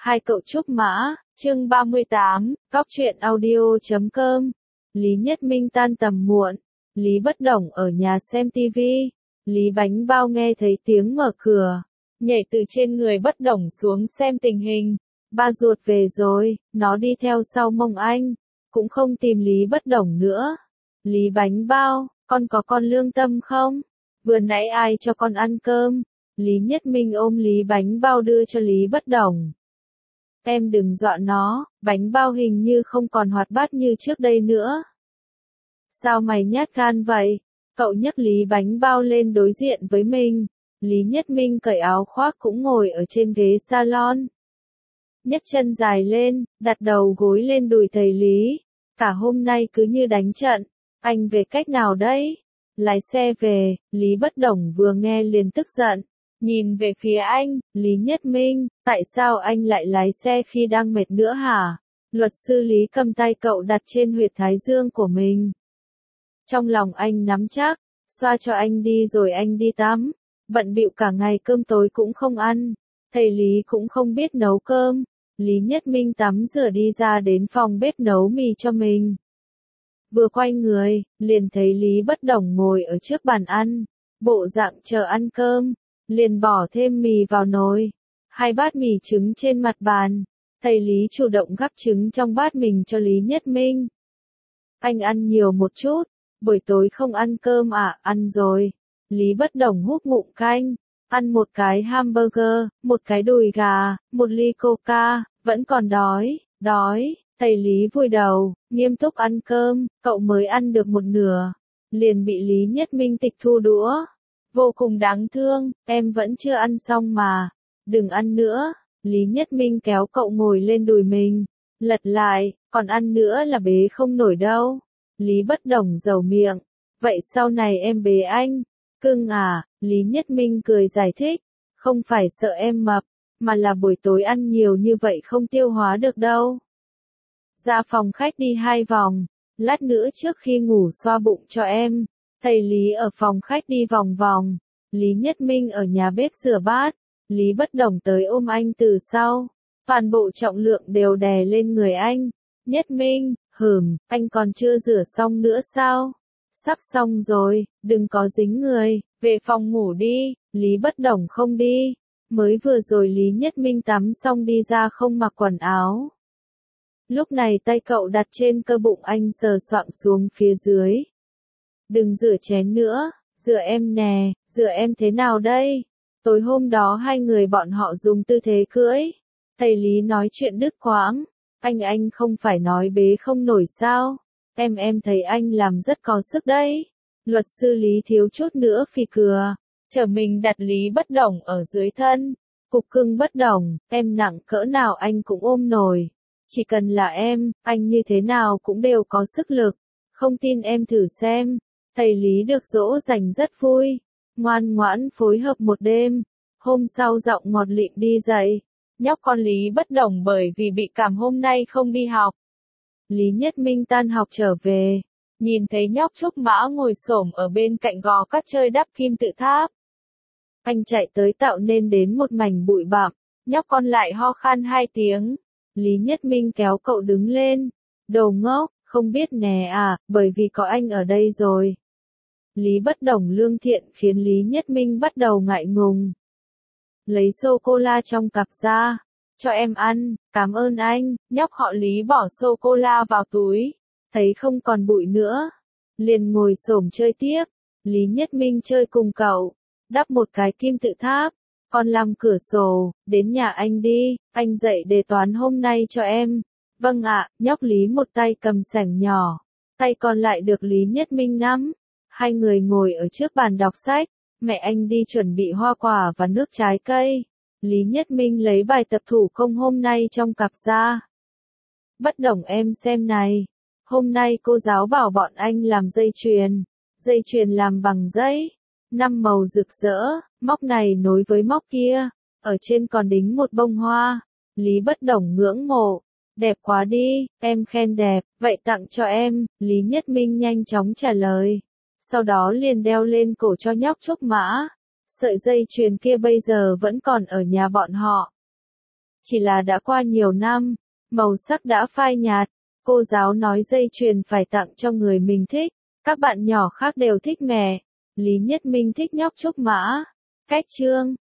Hai cậu trúc mã, chương 38, cóc truyện audio.com. Lý Nhất Minh tan tầm muộn, Lý Bất Đồng ở nhà xem tivi, Lý Bánh Bao nghe thấy tiếng mở cửa, nhảy từ trên người Bất Đồng xuống xem tình hình. Ba ruột về rồi, nó đi theo sau mông anh, cũng không tìm Lý Bất Đồng nữa. Lý Bánh Bao, con có con lương tâm không? Vừa nãy ai cho con ăn cơm? Lý Nhất Minh ôm Lý Bánh Bao đưa cho Lý Bất Đồng. Em đừng dọa nó, Bánh Bao hình như không còn hoạt bát như trước đây nữa. Sao mày nhát gan vậy? Cậu nhấc Lý Bánh Bao lên đối diện với mình. Lý Nhất Minh cởi áo khoác cũng ngồi ở trên ghế salon. Nhấc chân dài lên, đặt đầu gối lên đùi thầy Lý. Cả hôm nay cứ như đánh trận. Anh về cách nào đấy? Lái xe về, Lý Bất Đồng vừa nghe liền tức giận. Nhìn về phía anh, Lý Nhất Minh, tại sao anh lại lái xe khi đang mệt nữa hả? Luật sư Lý cầm tay cậu đặt trên huyệt thái dương của mình. Trong lòng anh nắm chắc, xoa cho anh đi rồi anh đi tắm. Bận bịu cả ngày cơm tối cũng không ăn. Thầy Lý cũng không biết nấu cơm. Lý Nhất Minh tắm rửa đi ra đến phòng bếp nấu mì cho mình. Vừa quay người, liền thấy Lý Bất Đồng ngồi ở trước bàn ăn, bộ dạng chờ ăn cơm. Liền bỏ thêm mì vào nồi. 2 bát mì trứng trên mặt bàn. Thầy Lý chủ động gắp trứng trong bát mình cho Lý Nhất Minh. Anh ăn nhiều một chút. Buổi tối không ăn cơm à? Ăn rồi. Lý Bất Đồng húp ngụm canh. Ăn một cái hamburger, một cái đùi gà, một ly coca. Vẫn còn đói. Đói. Thầy Lý vùi đầu, nghiêm túc ăn cơm. Cậu mới ăn được một nửa. Liền bị Lý Nhất Minh tịch thu đũa. Vô cùng đáng thương, em vẫn chưa ăn xong mà. Đừng ăn nữa. Lý Nhất Minh kéo cậu ngồi lên đùi mình. Lật lại, còn ăn nữa là bế không nổi đâu. Lý Bất Đồng dầu miệng. Vậy sau này em bế anh. Cưng à, Lý Nhất Minh cười giải thích. Không phải sợ em mập, mà là buổi tối ăn nhiều như vậy không tiêu hóa được đâu. Ra phòng khách đi 2 vòng. Lát nữa trước khi ngủ xoa bụng cho em. Thầy Lý ở phòng khách đi vòng vòng. Lý Nhất Minh ở nhà bếp rửa bát. Lý Bất Đồng tới ôm anh từ sau. Toàn bộ trọng lượng đều đè lên người anh. Nhất Minh, anh còn chưa rửa xong nữa sao? Sắp xong rồi, đừng có dính người, về phòng ngủ đi. Lý Bất Đồng không đi. Mới vừa rồi Lý Nhất Minh tắm xong đi ra không mặc quần áo. Lúc này tay cậu đặt trên cơ bụng anh sờ soạng xuống phía dưới. Đừng rửa chén nữa, rửa em nè, rửa em thế nào đây? Tối hôm đó hai người bọn họ dùng tư thế cưỡi. Thầy Lý nói chuyện đứt quãng. Anh không phải nói bế không nổi sao? Em thấy anh làm rất có sức đấy. Luật sư Lý thiếu chút nữa phì cửa. Chở mình đặt Lý Bất Đồng ở dưới thân. Cục cưng Bất Đồng, em nặng cỡ nào anh cũng ôm nổi. Chỉ cần là em, anh như thế nào cũng đều có sức lực. Không tin em thử xem. Thầy Lý được dỗ dành rất vui, ngoan ngoãn phối hợp một đêm. Hôm sau giọng ngọt lịm đi dậy. Nhóc con Lý Bất Đồng bởi vì bị cảm hôm nay không đi học. Lý Nhất Minh tan học trở về, nhìn thấy nhóc Trúc Mã ngồi xổm ở bên cạnh gò cát chơi đắp kim tự tháp. Anh chạy tới tạo nên đến một mảnh bụi bặm, nhóc con lại ho khan 2 tiếng. Lý Nhất Minh kéo cậu đứng lên. Đồ ngốc, không biết nè à, bởi vì có anh ở đây rồi. Lý Bất Đồng lương thiện khiến Lý Nhất Minh bắt đầu ngại ngùng. Lấy sô-cô-la trong cặp ra. Cho em ăn, cảm ơn anh. Nhóc họ Lý bỏ sô-cô-la vào túi. Thấy không còn bụi nữa. Liền ngồi xổm chơi tiếp. Lý Nhất Minh chơi cùng cậu. Đắp một cái kim tự tháp. Con làm cửa sổ, đến nhà anh đi. Anh dạy đề toán hôm nay cho em. Vâng ạ, nhóc Lý một tay cầm sảnh nhỏ. Tay còn lại được Lý Nhất Minh nắm. Hai người ngồi ở trước bàn đọc sách. Mẹ anh đi chuẩn bị hoa quả và nước trái cây. Lý Nhất Minh lấy bài tập thủ công hôm nay trong cặp ra. Bất Đồng em xem này. Hôm nay cô giáo bảo bọn anh làm dây chuyền. Dây chuyền làm bằng giấy. 5 màu rực rỡ, móc này nối với móc kia. Ở trên còn đính một bông hoa. Lý Bất Đồng ngưỡng mộ. Đẹp quá đi, em khen đẹp, vậy tặng cho em. Lý Nhất Minh nhanh chóng trả lời. Sau đó liền đeo lên cổ cho nhóc Trúc Mã. Sợi dây chuyền kia bây giờ vẫn còn ở nhà bọn họ. chỉ là đã qua nhiều năm, màu sắc đã phai nhạt. Cô giáo nói dây chuyền phải tặng cho người mình thích, các bạn nhỏ khác đều thích mẹ. Lý Nhất Minh thích nhóc Trúc Mã. Cách chương